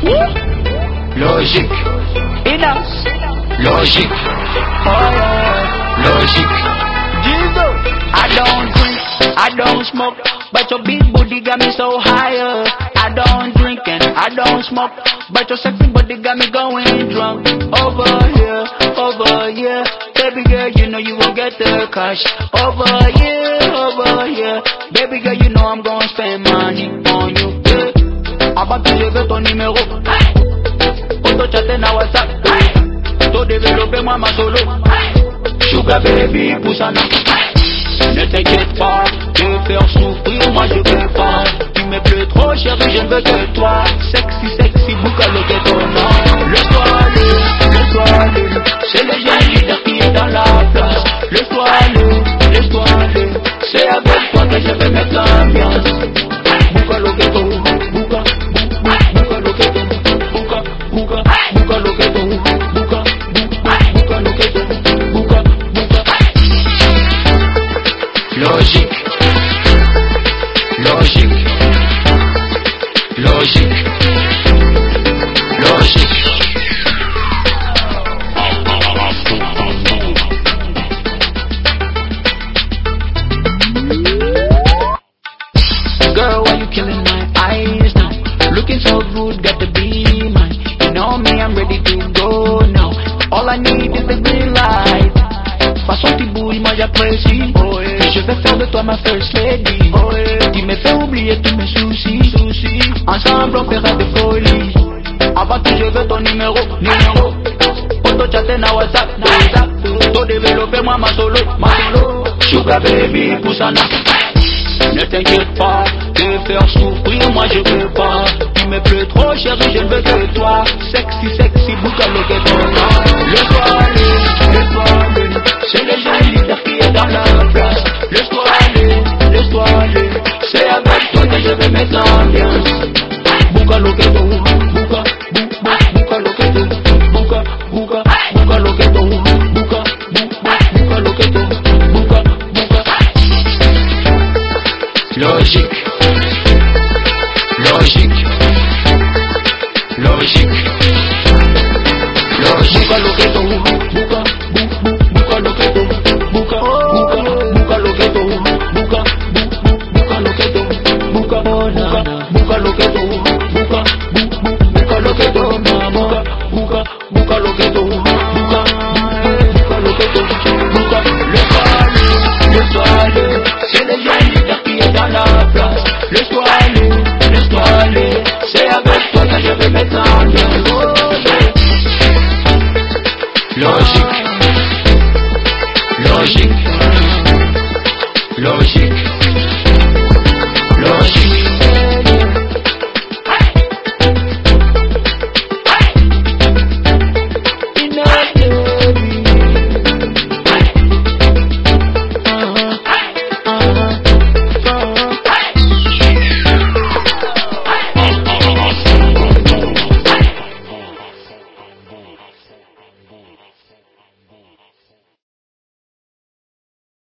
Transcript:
Logique. Inas. Logique. Oh yeah. Logique. Jesus. I don't drink, I don't smoke, but your big booty got me so higher. I don't drink and I don't smoke, but your sexy body got me going drunk. Over here, baby girl, you know you gon' get the cash. Over here, baby girl, you know I'm gon' spend money on you. Yeah. Avant que je veux ton numéro, auto chatter na WhatsApp, to développer moi ma solo. Sugar baby, poussana. Ne t'inquiète pas, te faire souffrir, moi je peux pas. Tu me plais trop chérie, je ne veux que toi. Sexy, sexy, boucalo que ton nom. Laisse-toi aller, c'est le jeune leader qui est dans la place. Laisse-toi aller, c'est avec toi que je vais mettre l'ambiance. Boucalo que ton, boucalo que ton, boucalo que ton, boucalo que ton. Logique. Logique. Logique. Logique. Girl, why you killing my eyes now? Looking so good, got to be mine. You know me, I'm ready to go now. All I need is the green light. Façon tu bouilles, moi j'apprécie. Oh, yeah. Je vais faire de toi ma first lady. Oh, yeah. Tu me fais oublier tous mes soucis. Ensemble on fera des folies. Avant que je veux ton numéro. Auto chatter na WhatsApp. To développer moi ma solo. Sugar baby, poussana. Ne t'inquiète pas, te faire souffrir, moi je peux pas. Tu me plais